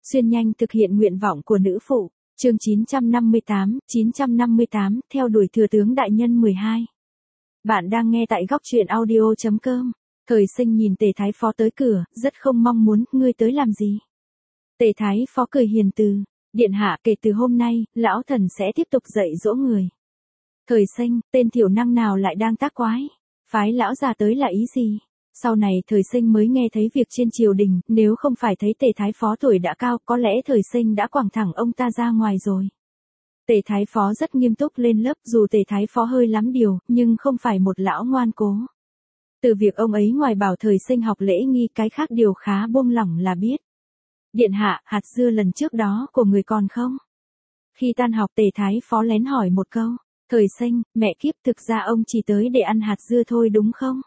Xuyên nhanh thực hiện nguyện vọng của nữ phụ. Chương 958, theo đuổi thừa tướng đại nhân 12. Bạn đang nghe tại góc truyện audio.com. Thời Sinh nhìn Tề Thái Phó tới cửa, rất không mong muốn, ngươi tới làm gì? Tề Thái Phó cười hiền từ, điện hạ, kể từ hôm nay, lão thần sẽ tiếp tục dạy dỗ người. Thời Sinh, tên thiểu năng nào lại đang tác quái? Phái lão già tới là ý gì? Sau này Thời Sinh mới nghe thấy việc trên triều đình, nếu không phải thấy Tề Thái Phó tuổi đã cao, có lẽ Thời Sinh đã quẳng thẳng ông ta ra ngoài rồi. Tề Thái Phó rất nghiêm túc lên lớp, dù Tề Thái Phó hơi lắm điều, nhưng không phải một lão ngoan cố. Từ việc ông ấy ngoài bảo Thời Sinh học lễ nghi, cái khác điều khá buông lỏng là biết. Điện hạ, hạt dưa lần trước đó của người còn không? Khi tan học Tề Thái Phó lén hỏi một câu. Thời Sinh, mẹ kiếp, thực ra ông chỉ tới để ăn hạt dưa thôi đúng không?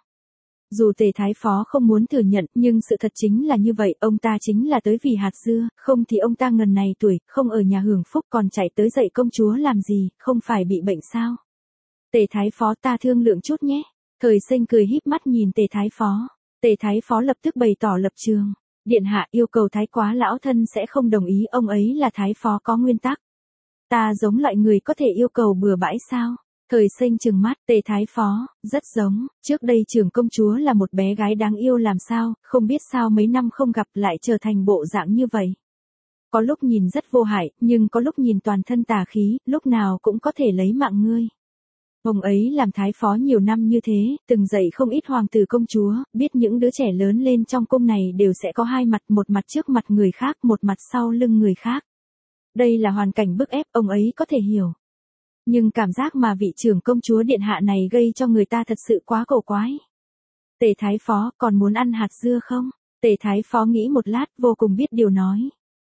Dù Tề Thái Phó không muốn thừa nhận, nhưng sự thật chính là như vậy, ông ta chính là tới vì hạt dưa, không thì ông ta ngần này tuổi, không ở nhà hưởng phúc còn chạy tới dạy công chúa làm gì, không phải bị bệnh sao? Tề Thái Phó, ta thương lượng chút nhé. Thời Sinh cười híp mắt nhìn Tề Thái Phó. Tề Thái Phó lập tức bày tỏ lập trường. Điện hạ, yêu cầu thái quá lão thân sẽ không đồng ý, ông ấy là Thái Phó có nguyên tắc. Ta giống loại người có thể yêu cầu bừa bãi sao? Thời Sinh trừng mắt, Tề Thái Phó, rất giống, trước đây trưởng công chúa là một bé gái đáng yêu làm sao, không biết sao mấy năm không gặp lại trở thành bộ dạng như vậy. Có lúc nhìn rất vô hại, nhưng có lúc nhìn toàn thân tà khí, lúc nào cũng có thể lấy mạng ngươi. Ông ấy làm Thái Phó nhiều năm như thế, từng dạy không ít hoàng tử công chúa, biết những đứa trẻ lớn lên trong cung này đều sẽ có hai mặt, một mặt trước mặt người khác, một mặt sau lưng người khác. Đây là hoàn cảnh bức ép, ông ấy có thể hiểu. Nhưng cảm giác mà vị trưởng công chúa điện hạ này gây cho người ta thật sự quá cổ quái. Tề Thái Phó, còn muốn ăn hạt dưa không? Tề Thái Phó nghĩ một lát, vô cùng biết điều nói.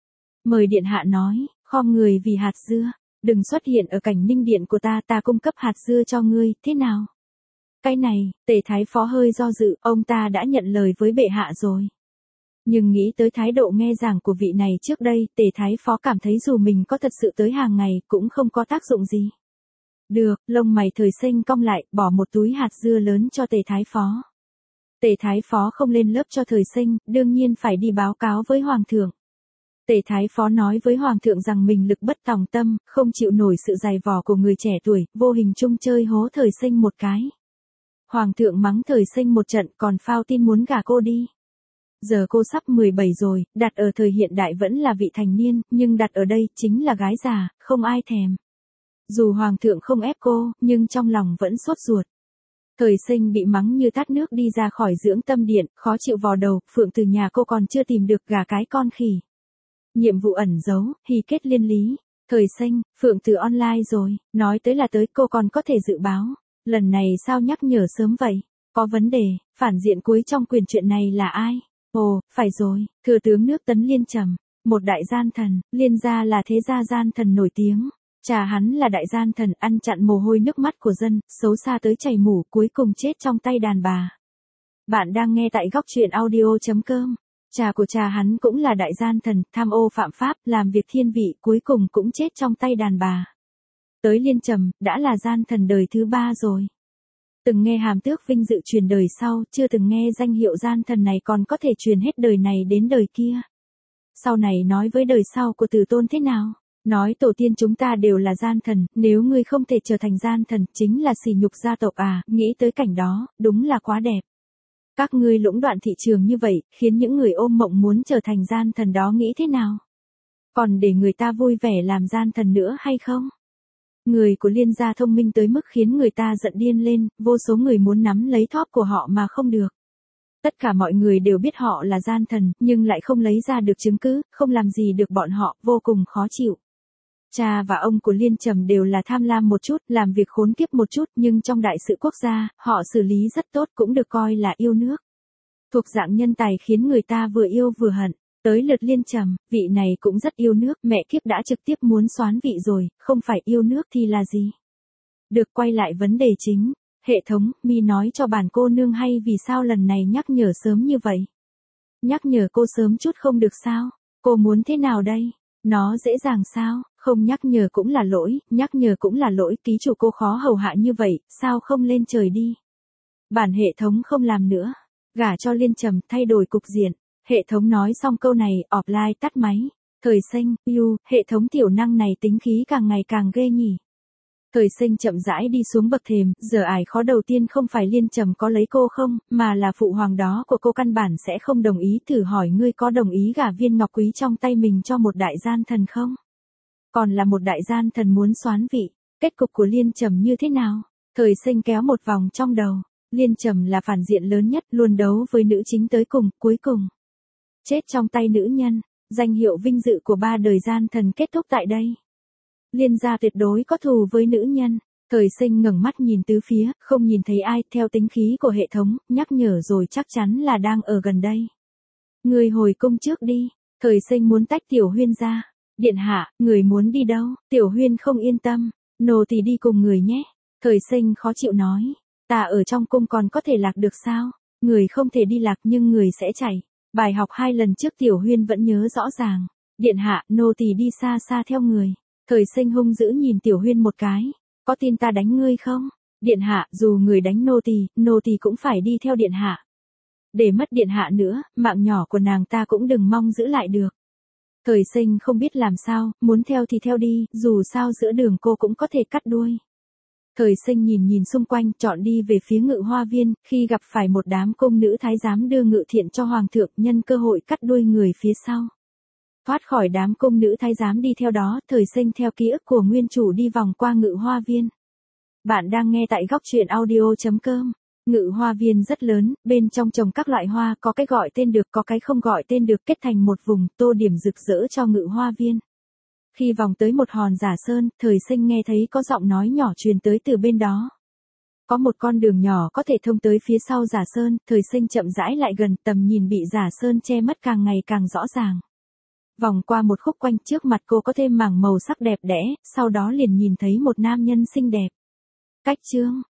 Mời điện hạ nói, khom người vì hạt dưa, đừng xuất hiện ở cảnh ninh điện của ta, ta cung cấp hạt dưa cho ngươi, thế nào? Cái này, Tề Thái Phó hơi do dự, ông ta đã nhận lời với bệ hạ rồi. Nhưng nghĩ tới thái độ nghe giảng của vị này trước đây, Tề Thái Phó cảm thấy dù mình có thật sự tới hàng ngày, cũng không có tác dụng gì. Được, lông mày Thời Sinh cong lại, bỏ một túi hạt dưa lớn cho Tề Thái Phó. Tề Thái Phó không lên lớp cho Thời Sinh, đương nhiên phải đi báo cáo với Hoàng thượng. Tề Thái Phó nói với Hoàng thượng rằng mình lực bất tòng tâm, không chịu nổi sự dày vò của người trẻ tuổi, vô hình chung chơi hố Thời Sinh một cái. Hoàng thượng mắng Thời Sinh một trận, còn phao tin muốn gả cô đi. Giờ cô sắp 17 rồi, đặt ở thời hiện đại vẫn là vị thành niên, nhưng đặt ở đây chính là gái già, không ai thèm. Dù Hoàng thượng không ép cô, nhưng trong lòng vẫn sốt ruột. Thời Sinh bị mắng như tát nước đi ra khỏi dưỡng tâm điện, khó chịu vò đầu, Phượng từ nhà cô còn chưa tìm được gà cái con khỉ. Nhiệm vụ ẩn giấu, hy kết liên lý. Thời Sinh, Phượng từ online rồi, nói tới là tới, cô còn có thể dự báo. Lần này sao nhắc nhở sớm vậy? Có vấn đề, phản diện cuối trong quyền chuyện này là ai? Ồ, phải rồi, thừa tướng nước Tấn Liên Trầm, một đại gian thần, Liên gia là thế gia gian thần nổi tiếng. Cha hắn là đại gian thần, ăn chặn mồ hôi nước mắt của dân, xấu xa tới chảy mủ, cuối cùng chết trong tay đàn bà. Bạn đang nghe tại góc truyện audio.com. Cha của cha hắn cũng là đại gian thần, tham ô phạm pháp, làm việc thiên vị, cuối cùng cũng chết trong tay đàn bà. Tới Liên Trầm, đã là gian thần đời thứ 3 rồi. Từng nghe hàm tước vinh dự truyền đời sau, chưa từng nghe danh hiệu gian thần này còn có thể truyền hết đời này đến đời kia. Sau này nói với đời sau của Từ Tôn thế nào? Nói tổ tiên chúng ta đều là gian thần, nếu ngươi không thể trở thành gian thần, chính là sỉ nhục gia tộc à, nghĩ tới cảnh đó, đúng là quá đẹp. Các ngươi lũng đoạn thị trường như vậy, khiến những người ôm mộng muốn trở thành gian thần đó nghĩ thế nào? Còn để người ta vui vẻ làm gian thần nữa hay không? Người của Liên gia thông minh tới mức khiến người ta giận điên lên, vô số người muốn nắm lấy thóp của họ mà không được. Tất cả mọi người đều biết họ là gian thần, nhưng lại không lấy ra được chứng cứ, không làm gì được bọn họ, vô cùng khó chịu. Cha và ông của Liên Trầm đều là tham lam một chút, làm việc khốn kiếp một chút, nhưng trong đại sự quốc gia, họ xử lý rất tốt, cũng được coi là yêu nước. Thuộc dạng nhân tài khiến người ta vừa yêu vừa hận. Tới lượt Liên Trầm, vị này cũng rất yêu nước, mẹ kiếp đã trực tiếp muốn soán vị rồi, không phải yêu nước thì là gì? Được, quay lại vấn đề chính. Hệ thống, mi nói cho bản cô nương hay vì sao lần này nhắc nhở sớm như vậy? Nhắc nhở cô sớm chút không được sao? Cô muốn thế nào đây? Nó dễ dàng sao? Không nhắc nhở cũng là lỗi, nhắc nhở cũng là lỗi, ký chủ cô khó hầu hạ như vậy, sao không lên trời đi? Bản hệ thống không làm nữa. Gả cho Liên Trầm, thay đổi cục diện. Hệ thống nói xong câu này, offline tắt máy. Thời sinh, hệ thống tiểu năng này tính khí càng ngày càng ghê nhỉ. Thời sinh chậm rãi đi xuống bậc thềm, giờ ải khó đầu tiên không phải Liên Trầm có lấy cô không, mà là phụ hoàng đó của cô căn bản sẽ không đồng ý. Thử hỏi ngươi có đồng ý gả viên ngọc quý trong tay mình cho một đại gian thần không? Còn là một đại gian thần muốn soán vị, kết cục của Liên Trầm như thế nào? Thời sinh kéo một vòng trong đầu, Liên Trầm là phản diện lớn nhất, luôn đấu với nữ chính tới cùng, cuối cùng chết trong tay nữ nhân, danh hiệu vinh dự của 3 đời gian thần kết thúc tại đây. Liên gia tuyệt đối có thù với nữ nhân. Thời sinh ngẩng mắt nhìn tứ phía, không nhìn thấy ai, theo tính khí của hệ thống, nhắc nhở rồi chắc chắn là đang ở gần đây. Người hồi cung trước đi. Thời sinh muốn tách Tiểu Huyên ra. Điện hạ, người muốn đi đâu? Tiểu Huyên không yên tâm. Nô thì đi cùng người nhé. Thời sinh khó chịu nói. Ta ở trong cung còn có thể lạc được sao? Người không thể đi lạc nhưng người sẽ chạy. Bài học 2 lần trước Tiểu Huyên vẫn nhớ rõ ràng. Điện hạ, nô tỳ đi xa xa theo người. Thời sinh hung dữ nhìn Tiểu Huyên một cái. Có tin ta đánh ngươi không? Điện hạ, dù người đánh nô tỳ cũng phải đi theo điện hạ. Để mất điện hạ nữa, mạng nhỏ của nàng ta cũng đừng mong giữ lại được. Thời sinh không biết làm sao, muốn theo thì theo đi, dù sao giữa đường cô cũng có thể cắt đuôi. Thời sinh nhìn xung quanh, chọn đi về phía Ngự Hoa Viên, khi gặp phải một đám cung nữ thái giám đưa ngự thiện cho hoàng thượng, nhân cơ hội cắt đuôi người phía sau. Thoát khỏi đám cung nữ thái giám đi theo đó, thời sinh theo ký ức của nguyên chủ đi vòng qua Ngự Hoa Viên. Bạn đang nghe tại góc truyện audio.com. Ngự Hoa Viên rất lớn, bên trong trồng các loại hoa, có cái gọi tên được, có cái không gọi tên được, kết thành một vùng, tô điểm rực rỡ cho Ngự Hoa Viên. Khi vòng tới một hòn giả sơn, thời sinh nghe thấy có giọng nói nhỏ truyền tới từ bên đó. Có một con đường nhỏ có thể thông tới phía sau giả sơn, thời sinh chậm rãi lại gần, tầm nhìn bị giả sơn che mất càng ngày càng rõ ràng. Vòng qua một khúc quanh, trước mặt cô có thêm mảng màu sắc đẹp đẽ, sau đó liền nhìn thấy một nam nhân xinh đẹp. Cách chương